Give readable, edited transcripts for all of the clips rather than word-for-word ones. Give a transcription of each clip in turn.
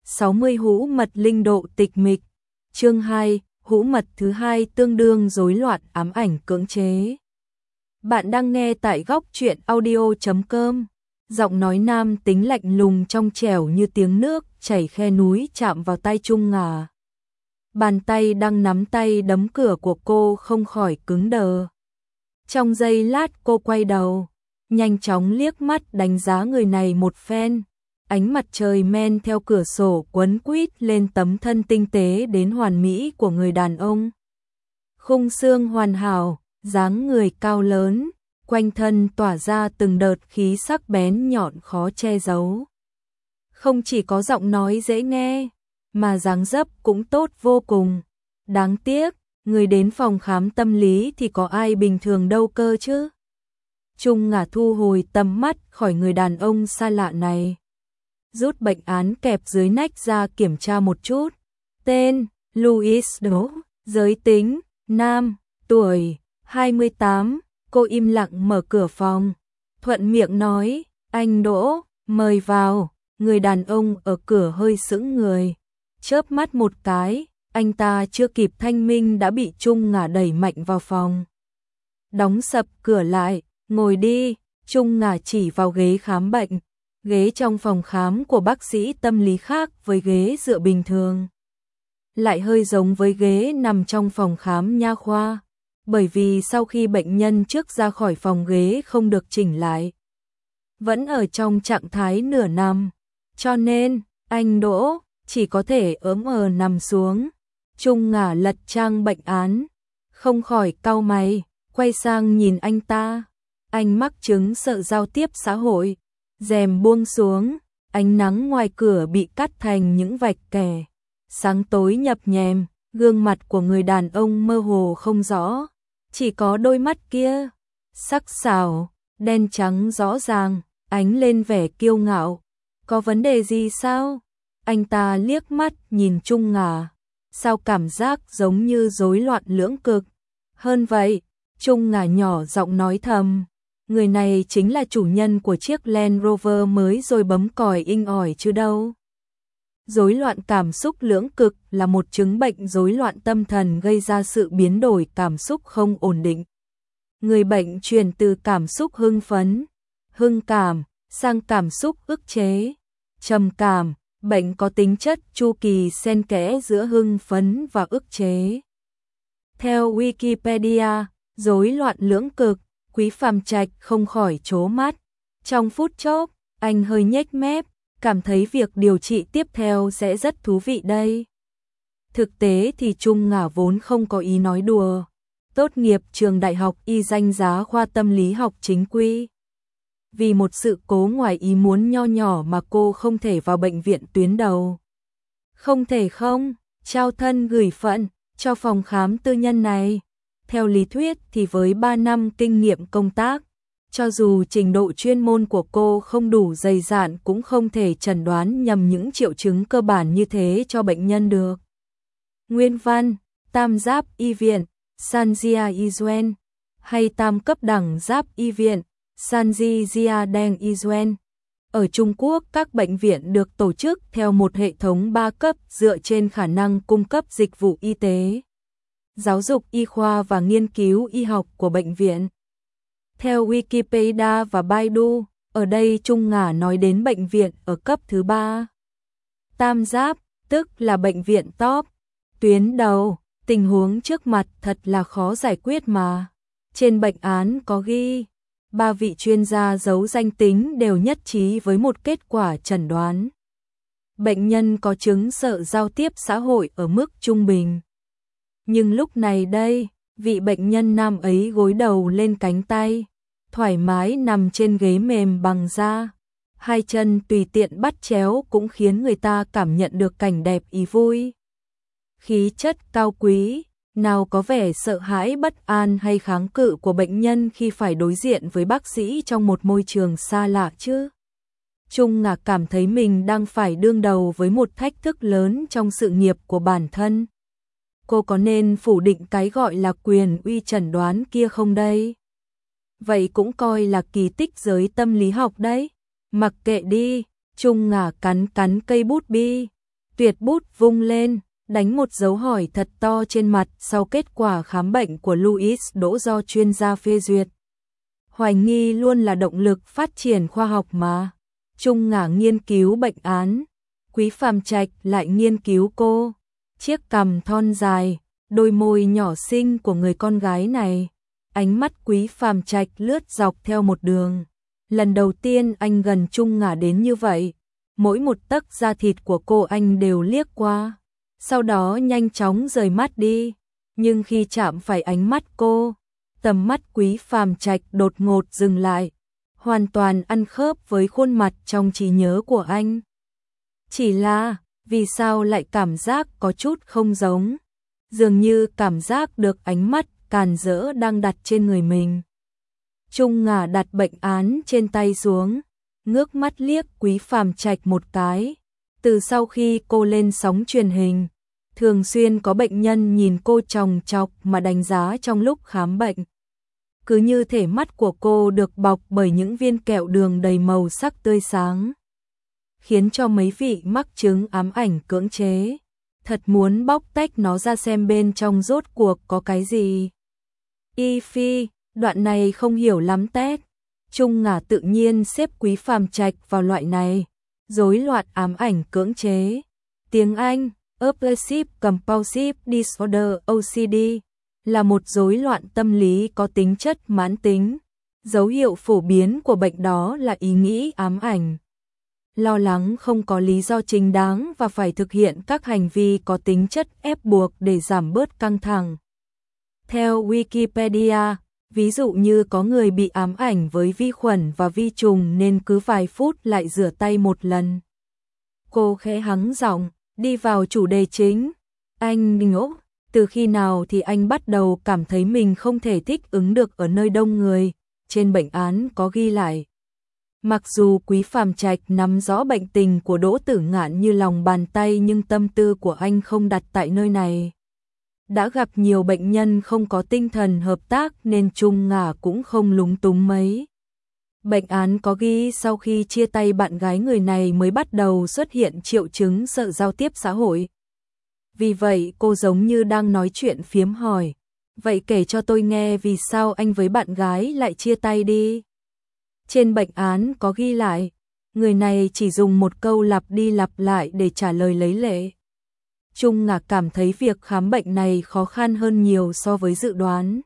60 hũ mật linh độ tịch mịch. Chương 2, hũ mật thứ hai tương đương rối loạn ám ảnh cưỡng chế. Bạn đang nghe tại góc truyện audio.com. Giọng nói nam tính lạnh lùng trong trẻo như tiếng nước chảy khe núi chạm vào tai Trung Ngà. Bàn tay đang nắm tay đấm cửa của cô không khỏi cứng đờ. Trong giây lát cô quay đầu, nhanh chóng liếc mắt đánh giá người này một phen. Ánh mặt trời men theo cửa sổ quấn quýt lên tấm thân tinh tế đến hoàn mỹ của người đàn ông. Khung xương hoàn hảo, dáng người cao lớn, quanh thân tỏa ra từng đợt khí sắc bén nhọn khó che giấu. Không chỉ có giọng nói dễ nghe, mà dáng dấp cũng tốt vô cùng. Đáng tiếc, người đến phòng khám tâm lý thì có ai bình thường đâu cơ chứ. Trung Ngà thu hồi tầm mắt khỏi người đàn ông xa lạ này. Rút bệnh án kẹp dưới nách ra kiểm tra một chút. Tên, Louis Đỗ, giới tính, nam, tuổi, 28. Cô im lặng mở cửa phòng. Thuận miệng nói, anh Đỗ, mời vào. Người đàn ông ở cửa hơi sững người. Chớp mắt một cái, anh ta chưa kịp thanh minh đã bị Trung Ngà đẩy mạnh vào phòng. Đóng sập cửa lại, ngồi đi. Trung Ngà chỉ vào ghế khám bệnh. Ghế trong phòng khám của bác sĩ tâm lý khác với ghế dựa bình thường. Lại hơi giống với ghế nằm trong phòng khám nha khoa. Bởi vì sau khi bệnh nhân trước ra khỏi phòng ghế không được chỉnh lại. Vẫn ở trong trạng thái nửa nằm. Cho nên, anh Đỗ chỉ có thể ớm nằm xuống. Trung Ngà lật trang bệnh án. Không khỏi cau mày, quay sang nhìn anh ta. Anh mắc chứng sợ giao tiếp xã hội. Rèm buông xuống, ánh nắng ngoài cửa bị cắt thành những vạch kẻ. Sáng tối nhập nhèm, gương mặt của người đàn ông mơ hồ không rõ. Chỉ có đôi mắt kia, sắc sảo, đen trắng rõ ràng, ánh lên vẻ kiêu ngạo. Có vấn đề gì sao? Anh ta liếc mắt nhìn Trung Ngà. Sao cảm giác giống như rối loạn lưỡng cực? Hơn vậy, Trung Ngà nhỏ giọng nói thầm. Người này chính là chủ nhân của chiếc Land Rover mới rồi bấm còi inh ỏi chứ đâu. Rối loạn cảm xúc lưỡng cực là một chứng bệnh rối loạn tâm thần gây ra sự biến đổi cảm xúc không ổn định. Người bệnh chuyển từ cảm xúc hưng phấn, hưng cảm, sang cảm xúc ức chế, trầm cảm. Bệnh có tính chất chu kỳ xen kẽ giữa hưng phấn và ức chế. Theo Wikipedia, rối loạn lưỡng cực, Quý Phàm Trạch không khỏi trố mắt. Trong phút chốc, anh hơi nhếch mép, cảm thấy việc điều trị tiếp theo sẽ rất thú vị đây. Thực tế thì Trung Ngà vốn không có ý nói đùa. Tốt nghiệp trường đại học y danh giá khoa tâm lý học chính quy. Vì một sự cố ngoài ý muốn nho nhỏ mà cô không thể vào bệnh viện tuyến đầu. Không thể không, trao thân gửi phận cho phòng khám tư nhân này. Theo lý thuyết thì với 3 năm kinh nghiệm công tác, cho dù trình độ chuyên môn của cô không đủ dày dạn cũng không thể chẩn đoán nhầm những triệu chứng cơ bản như thế cho bệnh nhân được. Nguyên văn, tam giáp y viện, Sanjia Yuen, hay tam cấp đẳng giáp y viện, Sanjia Deng Yuen. Ở Trung Quốc, các bệnh viện được tổ chức theo một hệ thống 3 cấp dựa trên khả năng cung cấp dịch vụ y tế, giáo dục y khoa và nghiên cứu y học của bệnh viện. Theo Wikipedia và Baidu, ở đây Trung Ngà nói đến bệnh viện ở cấp thứ 3. Tam giáp, tức là bệnh viện top, tuyến đầu, tình huống trước mặt thật là khó giải quyết mà. Trên bệnh án có ghi, 3 vị chuyên gia giấu danh tính đều nhất trí với một kết quả chẩn đoán. Bệnh nhân có chứng sợ giao tiếp xã hội ở mức trung bình. Nhưng lúc này đây, vị bệnh nhân nam ấy gối đầu lên cánh tay, thoải mái nằm trên ghế mềm bằng da. Hai chân tùy tiện bắt chéo cũng khiến người ta cảm nhận được cảnh đẹp ý vui. Khí chất cao quý, nào có vẻ sợ hãi bất an hay kháng cự của bệnh nhân khi phải đối diện với bác sĩ trong một môi trường xa lạ chứ. Trung Ngà cảm thấy mình đang phải đương đầu với một thách thức lớn trong sự nghiệp của bản thân. Cô có nên phủ định cái gọi là quyền uy chẩn đoán kia không đây? Vậy cũng coi là kỳ tích giới tâm lý học đấy. Mặc kệ đi, Trung Ngà cắn cây bút bi. Tuyệt bút vung lên, đánh một dấu hỏi thật to trên mặt sau kết quả khám bệnh của Louis Đỗ do chuyên gia phê duyệt. Hoài nghi luôn là động lực phát triển khoa học mà. Trung Ngả nghiên cứu bệnh án, Quý Phàm Trạch lại nghiên cứu cô. Chiếc cằm thon dài, đôi môi nhỏ xinh của người con gái này. Ánh mắt Quý Phàm Trạch lướt dọc theo một đường. Lần đầu tiên anh gần Trung Ngả đến như vậy. Mỗi một tấc da thịt của cô anh đều liếc qua. Sau đó nhanh chóng rời mắt đi. Nhưng khi chạm phải ánh mắt cô, tầm mắt Quý Phàm Trạch đột ngột dừng lại. Hoàn toàn ăn khớp với khuôn mặt trong trí nhớ của anh. Chỉ là, vì sao lại cảm giác có chút không giống? Dường như cảm giác được ánh mắt càn rỡ đang đặt trên người mình. Trung Ngả đặt bệnh án trên tay xuống, ngước mắt liếc Quý Phàm Trạch một cái. Từ sau khi cô lên sóng truyền hình, thường xuyên có bệnh nhân nhìn cô chòng chọc mà đánh giá trong lúc khám bệnh. Cứ như thể mắt của cô được bọc bởi những viên kẹo đường đầy màu sắc tươi sáng, khiến cho mấy vị mắc chứng ám ảnh cưỡng chế thật muốn bóc tách nó ra xem bên trong rốt cuộc có cái gì. Y phi, đoạn này không hiểu lắm tét. Trung Ngả tự nhiên xếp Quý Phàm Trạch vào loại này. Rối loạn ám ảnh cưỡng chế. Tiếng Anh, Obsessive Compulsive Disorder OCD, là một rối loạn tâm lý có tính chất mãn tính. Dấu hiệu phổ biến của bệnh đó là ý nghĩ ám ảnh, lo lắng không có lý do chính đáng và phải thực hiện các hành vi có tính chất ép buộc để giảm bớt căng thẳng. Theo Wikipedia, ví dụ như có người bị ám ảnh với vi khuẩn và vi trùng nên cứ vài phút lại rửa tay một lần. Cô khẽ hắng giọng, đi vào chủ đề chính. Anh ngốc, từ khi nào thì anh bắt đầu cảm thấy mình không thể thích ứng được ở nơi đông người? Trên bệnh án có ghi lại. Mặc dù Quý Phàm Trạch nắm rõ bệnh tình của Đỗ Tử Ngạn như lòng bàn tay nhưng tâm tư của anh không đặt tại nơi này. Đã gặp nhiều bệnh nhân không có tinh thần hợp tác nên Trung Ngả cũng không lúng túng mấy. Bệnh án có ghi sau khi chia tay bạn gái người này mới bắt đầu xuất hiện triệu chứng sợ giao tiếp xã hội. Vì vậy cô giống như đang nói chuyện phiếm hỏi. Vậy kể cho tôi nghe vì sao anh với bạn gái lại chia tay đi. Trên bệnh án có ghi lại, người này chỉ dùng một câu lặp đi lặp lại để trả lời lấy lệ. Trung Ngả cảm thấy việc khám bệnh này khó khăn hơn nhiều so với dự đoán.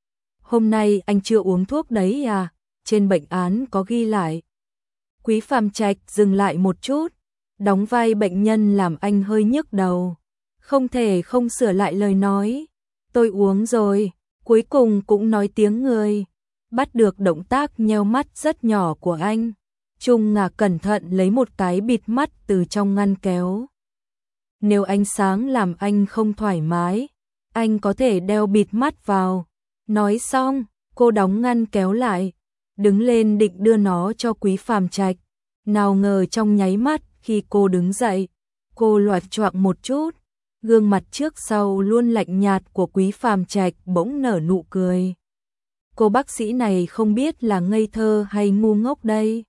Hôm nay anh chưa uống thuốc đấy à? Trên bệnh án có ghi lại. Quý Phàm Trạch dừng lại một chút, đóng vai bệnh nhân làm anh hơi nhức đầu. Không thể không sửa lại lời nói. Tôi uống rồi, cuối cùng cũng nói tiếng người. Bắt được động tác nheo mắt rất nhỏ của anh. Trung Ngả cẩn thận lấy một cái bịt mắt từ trong ngăn kéo. Nếu ánh sáng làm anh không thoải mái, anh có thể đeo bịt mắt vào. Nói xong, cô đóng ngăn kéo lại, đứng lên định đưa nó cho Quý Phàm Trạch. Nào ngờ trong nháy mắt khi cô đứng dậy, cô loạt choạng một chút. Gương mặt trước sau luôn lạnh nhạt của Quý Phàm Trạch bỗng nở nụ cười. Cô bác sĩ này không biết là ngây thơ hay ngu ngốc đây.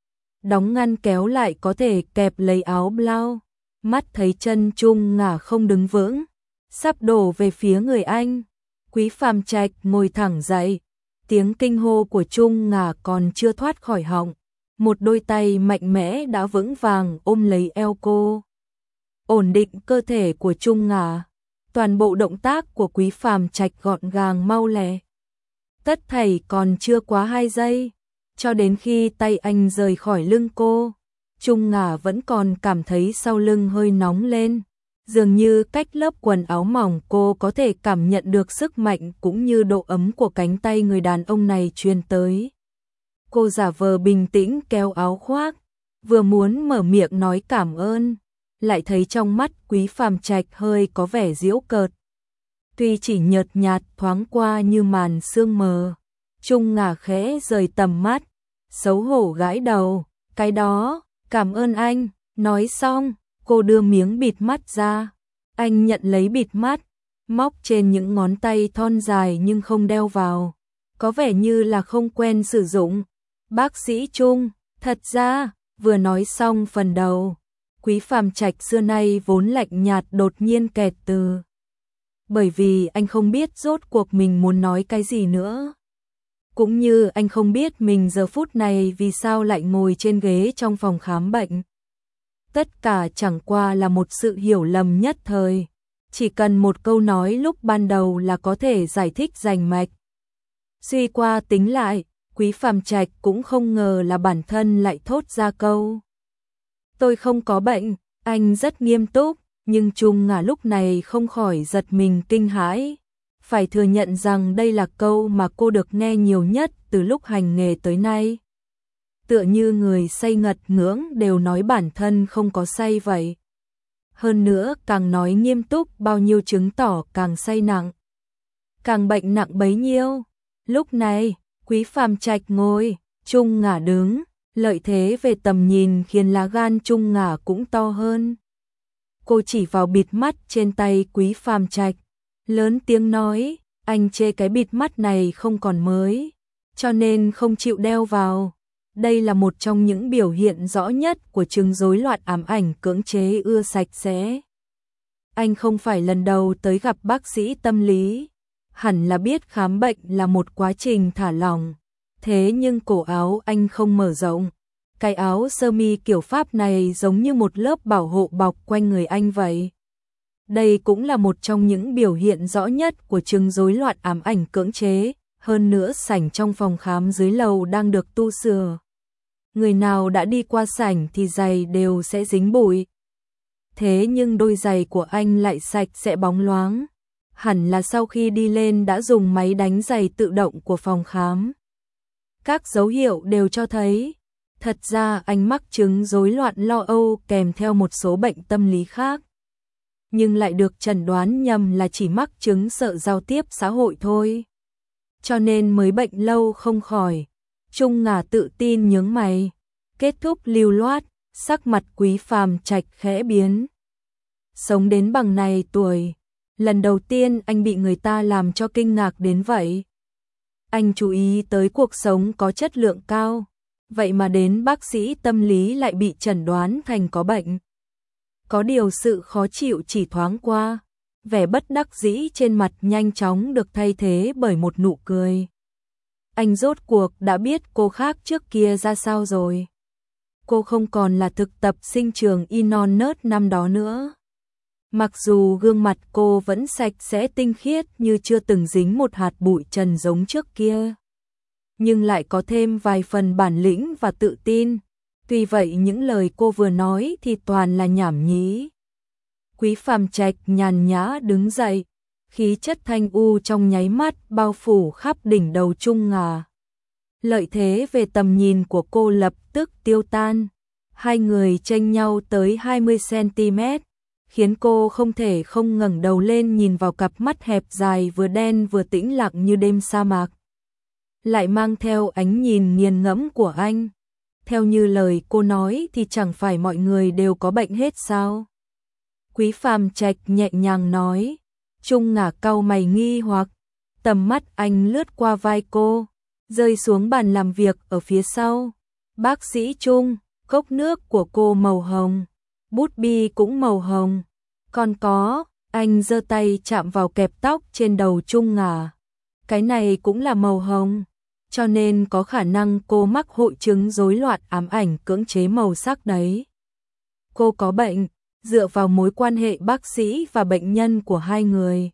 Đóng ngăn kéo lại có thể kẹp lấy áo blau. Mắt thấy chân Trung Ngả không đứng vững, sắp đổ về phía người anh. Quý Phàm Trạch ngồi thẳng dậy. Tiếng kinh hô của Trung Ngả còn chưa thoát khỏi họng. Một đôi tay mạnh mẽ đã vững vàng ôm lấy eo cô. Ổn định cơ thể của Trung Ngả. Toàn bộ động tác của Quý Phàm Trạch gọn gàng mau lẹ. Tất thảy còn chưa quá 2 giây. Cho đến khi tay anh rời khỏi lưng cô, Trung Ngả vẫn còn cảm thấy sau lưng hơi nóng lên. Dường như cách lớp quần áo mỏng cô có thể cảm nhận được sức mạnh cũng như độ ấm của cánh tay người đàn ông này truyền tới. Cô giả vờ bình tĩnh kéo áo khoác, vừa muốn mở miệng nói cảm ơn, lại thấy trong mắt Quý Phàm Trạch hơi có vẻ giễu cợt. Tuy chỉ nhợt nhạt thoáng qua như màn sương mờ. Trung Ngả khẽ rời tầm mắt, xấu hổ gãi đầu. Cái đó, cảm ơn anh. Nói xong, cô đưa miếng bịt mắt ra. Anh nhận lấy bịt mắt, móc trên những ngón tay thon dài nhưng không đeo vào. Có vẻ như là không quen sử dụng. Bác sĩ Trung, thật ra, vừa nói xong phần đầu, Quý Phàm Trạch xưa nay vốn lạnh nhạt đột nhiên kẹt từ. Bởi vì anh không biết rốt cuộc mình muốn nói cái gì nữa. Cũng như anh không biết mình giờ phút này vì sao lại ngồi trên ghế trong phòng khám bệnh. Tất cả chẳng qua là một sự hiểu lầm nhất thời. Chỉ cần một câu nói lúc ban đầu là có thể giải thích rành mạch. Suy qua tính lại, Quý Phàm Trạch cũng không ngờ là bản thân lại thốt ra câu. Tôi không có bệnh, anh rất nghiêm túc, nhưng Trung Ngà lúc này không khỏi giật mình kinh hãi. Phải thừa nhận rằng đây là câu mà cô được nghe nhiều nhất từ lúc hành nghề tới nay. Tựa như người say ngật ngưỡng đều nói bản thân không có say vậy. Hơn nữa càng nói nghiêm túc bao nhiêu chứng tỏ càng say nặng. Càng bệnh nặng bấy nhiêu. Lúc này, Quý Phàm Trạch ngồi, Trung Ngà đứng, lợi thế về tầm nhìn khiến lá gan Trung Ngà cũng to hơn. Cô chỉ vào bịt mắt trên tay Quý Phàm Trạch, lớn tiếng nói, anh chê cái bịt mắt này không còn mới, cho nên không chịu đeo vào. Đây là một trong những biểu hiện rõ nhất của chứng rối loạn ám ảnh cưỡng chế ưa sạch sẽ. Anh không phải lần đầu tới gặp bác sĩ tâm lý, hẳn là biết khám bệnh là một quá trình thả lỏng. Thế nhưng cổ áo anh không mở rộng. Cái áo sơ mi kiểu Pháp này giống như một lớp bảo hộ bọc quanh người anh vậy. Đây cũng là một trong những biểu hiện rõ nhất của chứng rối loạn ám ảnh cưỡng chế. Hơn nữa sảnh trong phòng khám dưới lầu đang được tu sửa. Người nào đã đi qua sảnh thì giày đều sẽ dính bụi. Thế nhưng đôi giày của anh lại sạch sẽ bóng loáng. Hẳn là sau khi đi lên đã dùng máy đánh giày tự động của phòng khám. Các dấu hiệu đều cho thấy, thật ra anh mắc chứng rối loạn lo âu kèm theo một số bệnh tâm lý khác. Nhưng lại được chẩn đoán nhầm là chỉ mắc chứng sợ giao tiếp xã hội thôi. Cho nên mới bệnh lâu không khỏi. Trung Ngà tự tin nhướng mày. Kết thúc lưu loát, sắc mặt Quý Phàm Trạch khẽ biến. Sống đến bằng này tuổi, lần đầu tiên anh bị người ta làm cho kinh ngạc đến vậy. Anh chú ý tới cuộc sống có chất lượng cao, vậy mà đến bác sĩ tâm lý lại bị chẩn đoán thành có bệnh. Có điều sự khó chịu chỉ thoáng qua, vẻ bất đắc dĩ trên mặt nhanh chóng được thay thế bởi một nụ cười. Anh rốt cuộc đã biết cô khác trước kia ra sao rồi. Cô không còn là thực tập sinh trường y non nớt năm đó nữa. Mặc dù gương mặt cô vẫn sạch sẽ tinh khiết như chưa từng dính một hạt bụi trần giống trước kia, nhưng lại có thêm vài phần bản lĩnh và tự tin. Tuy vậy những lời cô vừa nói thì toàn là nhảm nhí. Quý Phàm Trạch nhàn nhã đứng dậy, khí chất thanh u trong nháy mắt bao phủ khắp đỉnh đầu Trung Ngà. Lợi thế về tầm nhìn của cô lập tức tiêu tan. Hai người chênh nhau tới 20 cm, khiến cô không thể không ngẩng đầu lên nhìn vào cặp mắt hẹp dài vừa đen vừa tĩnh lặng như đêm sa mạc. Lại mang theo ánh nhìn nghiền ngẫm của anh. Theo như lời cô nói thì chẳng phải mọi người đều có bệnh hết sao? Quý Phàm Trạch nhẹ nhàng nói. Trung Ngà cau mày nghi hoặc, tầm mắt anh lướt qua vai cô, rơi xuống bàn làm việc ở phía sau. Bác sĩ Trung, cốc nước của cô màu hồng, bút bi cũng màu hồng. Còn có, anh giơ tay chạm vào kẹp tóc trên đầu Trung Ngà. Cái này cũng là màu hồng, cho nên có khả năng cô mắc hội chứng rối loạn ám ảnh cưỡng chế màu sắc đấy. Cô có bệnh, dựa vào mối quan hệ bác sĩ và bệnh nhân của hai người.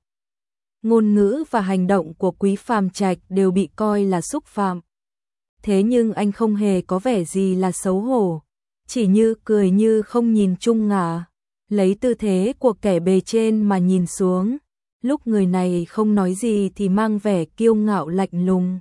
Ngôn ngữ và hành động của Quý Phàm Trạch đều bị coi là xúc phạm. Thế nhưng anh không hề có vẻ gì là xấu hổ, chỉ như cười như không nhìn Trung Ngà, lấy tư thế của kẻ bề trên mà nhìn xuống. Lúc người này không nói gì thì mang vẻ kiêu ngạo lạnh lùng,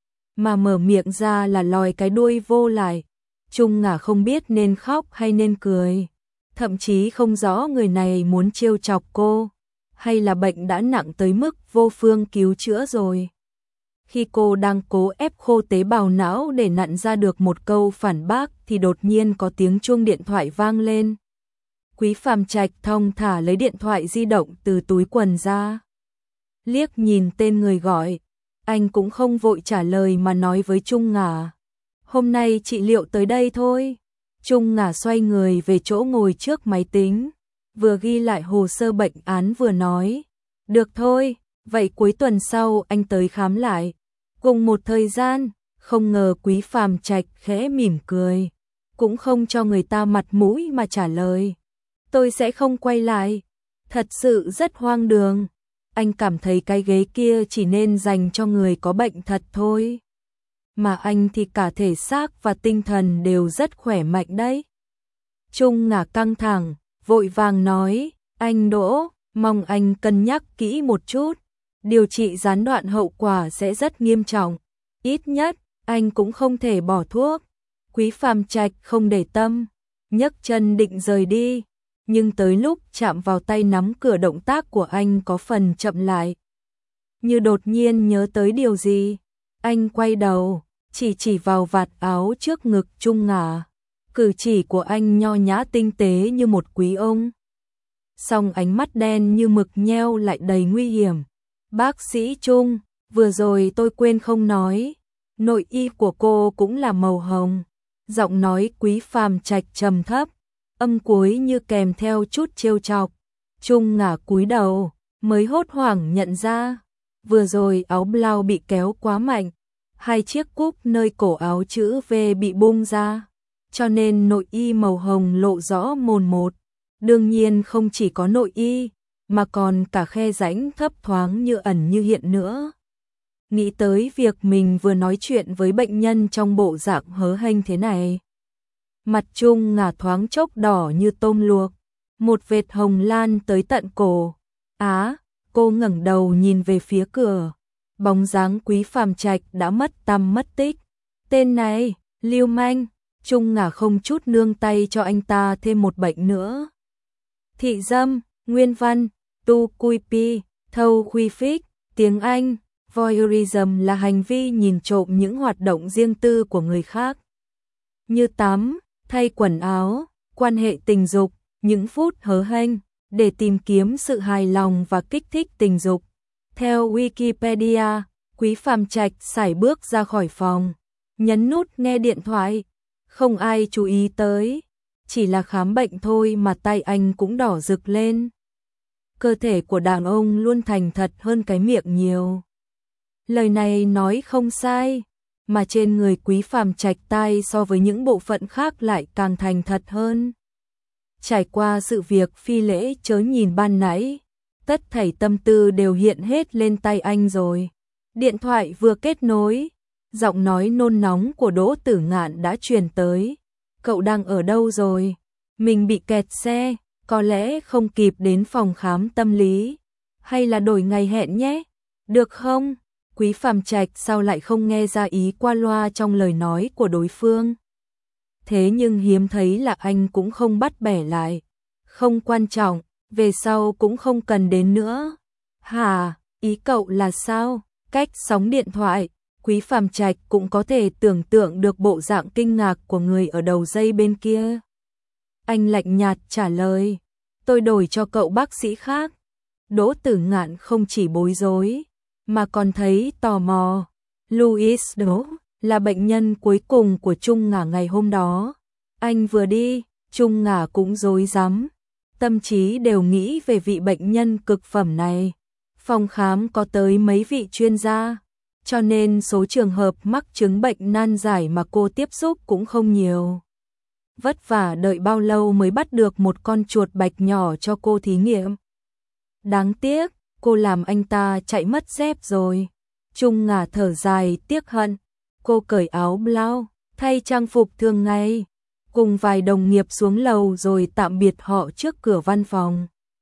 mà mở miệng ra là lòi cái đuôi vô lại. Trung Ngà không biết nên khóc hay nên cười, thậm chí không rõ người này muốn trêu chọc cô, hay là bệnh đã nặng tới mức vô phương cứu chữa rồi. Khi cô đang cố ép khô tế bào não để nặn ra được một câu phản bác thì đột nhiên có tiếng chuông điện thoại vang lên. Quý Phàm Trạch thong thả lấy điện thoại di động từ túi quần ra. Liếc nhìn tên người gọi, anh cũng không vội trả lời mà nói với Trung Ngà. Hôm nay trị liệu tới đây thôi. Trung Ngà xoay người về chỗ ngồi trước máy tính, vừa ghi lại hồ sơ bệnh án vừa nói. Được thôi, vậy cuối tuần sau anh tới khám lại. Cùng một thời gian, không ngờ Quý Phàm Trạch khẽ mỉm cười, cũng không cho người ta mặt mũi mà trả lời. Tôi sẽ không quay lại. Thật sự rất hoang đường. Anh cảm thấy cái ghế kia chỉ nên dành cho người có bệnh thật thôi. Mà anh thì cả thể xác và tinh thần đều rất khỏe mạnh đấy. Trung Ngà căng thẳng, vội vàng nói, anh Đỗ, mong anh cân nhắc kỹ một chút. Điều trị gián đoạn hậu quả sẽ rất nghiêm trọng. Ít nhất, anh cũng không thể bỏ thuốc. Quý Phàm Trạch không để tâm, nhấc chân định rời đi. Nhưng tới lúc chạm vào tay nắm cửa động tác của anh có phần chậm lại. Như đột nhiên nhớ tới điều gì. Anh quay đầu, chỉ vào vạt áo trước ngực Trung Ngà. Cử chỉ của anh nho nhã tinh tế như một quý ông. Song ánh mắt đen như mực nheo lại đầy nguy hiểm. Bác sĩ Trung, vừa rồi tôi quên không nói. Nội y của cô cũng là màu hồng. Giọng nói Quý Phàm Trạch trầm thấp, âm cuối như kèm theo chút trêu chọc. Trung Ngà cúi đầu, mới hốt hoảng nhận ra. Vừa rồi áo blau bị kéo quá mạnh. Hai chiếc cúc nơi cổ áo chữ V bị bung ra. Cho nên nội y màu hồng lộ rõ mồn một. Đương nhiên không chỉ có nội y, mà còn cả khe rãnh thấp thoáng như ẩn như hiện nữa. Nghĩ tới việc mình vừa nói chuyện với bệnh nhân trong bộ dạng hớ hênh thế này. Mặt Trung Ngà thoáng chốc đỏ như tôm luộc, một vệt hồng lan tới tận cổ. Cô ngẩng đầu nhìn về phía cửa. Bóng dáng Quý Phàm Trạch đã mất tăm mất tích. Tên này, lưu manh. Trung Ngà không chút nương tay cho anh ta thêm một bệnh nữa. Thị dâm, nguyên văn, tu cui pi, thâu khuy phích, tiếng Anh. Voyeurism là hành vi nhìn trộm những hoạt động riêng tư của người khác. Như tắm, thay quần áo, quan hệ tình dục, những phút hớ hênh, để tìm kiếm sự hài lòng và kích thích tình dục. Theo Wikipedia, Quý Phàm Trạch sải bước ra khỏi phòng, nhấn nút nghe điện thoại. Không ai chú ý tới, chỉ là khám bệnh thôi mà tay anh cũng đỏ rực lên. Cơ thể của đàn ông luôn thành thật hơn cái miệng nhiều. Lời này nói không sai, mà trên người Quý Phàm Trạch tai so với những bộ phận khác lại càng thành thật hơn. Trải qua sự việc phi lễ chớ nhìn ban nãy, tất thảy tâm tư đều hiện hết lên tay anh rồi. Điện thoại vừa kết nối, giọng nói nôn nóng của Đỗ Tử Ngạn đã truyền tới. Cậu đang ở đâu rồi? Mình bị kẹt xe, có lẽ không kịp đến phòng khám tâm lý. Hay là đổi ngày hẹn nhé? Được không? Quý Phàm Trạch sao lại không nghe ra ý qua loa trong lời nói của đối phương. Thế nhưng hiếm thấy là anh cũng không bắt bẻ lại. Không quan trọng, về sau cũng không cần đến nữa. Hả, ý cậu là sao? Cách sóng điện thoại, Quý Phàm Trạch cũng có thể tưởng tượng được bộ dạng kinh ngạc của người ở đầu dây bên kia. Anh lạnh nhạt trả lời, tôi đổi cho cậu bác sĩ khác. Đỗ Tử Ngạn không chỉ bối rối, mà còn thấy tò mò. Louis Đỗ là bệnh nhân cuối cùng của Trung Ngà ngày hôm đó. Anh vừa đi, Trung Ngà cũng rối rắm. Tâm trí đều nghĩ về vị bệnh nhân cực phẩm này. Phòng khám có tới mấy vị chuyên gia, cho nên số trường hợp mắc chứng bệnh nan giải mà cô tiếp xúc cũng không nhiều. Vất vả đợi bao lâu mới bắt được một con chuột bạch nhỏ cho cô thí nghiệm. Đáng tiếc, cô làm anh ta chạy mất dép rồi. Trung Ngà thở dài tiếc hận. Cô cởi áo blau, thay trang phục thường ngày, cùng vài đồng nghiệp xuống lầu rồi tạm biệt họ trước cửa văn phòng.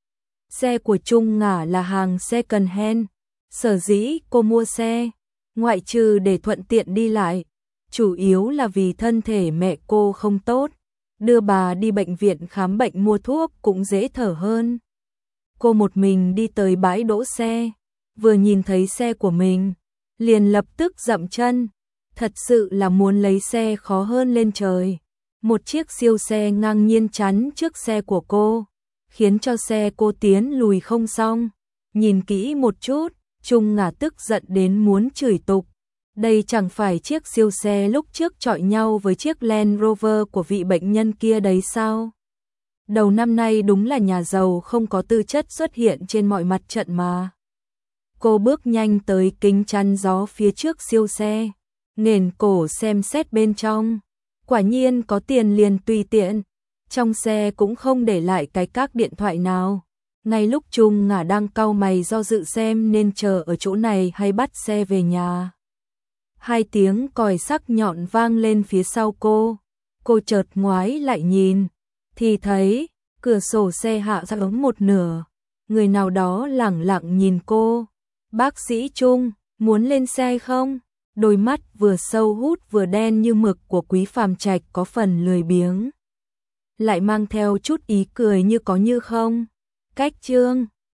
Xe của Trung Ngà là hàng second hand. Sở dĩ cô mua xe, ngoại trừ để thuận tiện đi lại, chủ yếu là vì thân thể mẹ cô không tốt. Đưa bà đi bệnh viện khám bệnh mua thuốc cũng dễ thở hơn. Cô một mình đi tới bãi đỗ xe, vừa nhìn thấy xe của mình, liền lập tức dậm chân. Thật sự là muốn lấy xe khó hơn lên trời. Một chiếc siêu xe ngang nhiên chắn trước xe của cô, khiến cho xe cô tiến lùi không xong. Nhìn kỹ một chút, Trung Ngà tức giận đến muốn chửi tục. Đây chẳng phải chiếc siêu xe lúc trước chọi nhau với chiếc Land Rover của vị bệnh nhân kia đấy sao? Đầu năm nay đúng là nhà giàu không có tư chất xuất hiện trên mọi mặt trận mà. Cô bước nhanh tới kính chắn gió phía trước siêu xe, nghển cổ xem xét bên trong. Quả nhiên có tiền liền tùy tiện, trong xe cũng không để lại cái các điện thoại nào. Ngay lúc Trung Ngả đang cau mày do dự xem nên chờ ở chỗ này hay bắt xe về nhà. Hai tiếng còi sắc nhọn vang lên phía sau cô chợt ngoái lại nhìn, thì thấy cửa sổ xe hạ ra một nửa, người nào đó lẳng lặng nhìn cô. Bác sĩ Trung, muốn lên xe không? Đôi mắt vừa sâu hút vừa đen như mực của Quý Phàm Trạch có phần lười biếng, lại mang theo chút ý cười như có như không. Cách Trương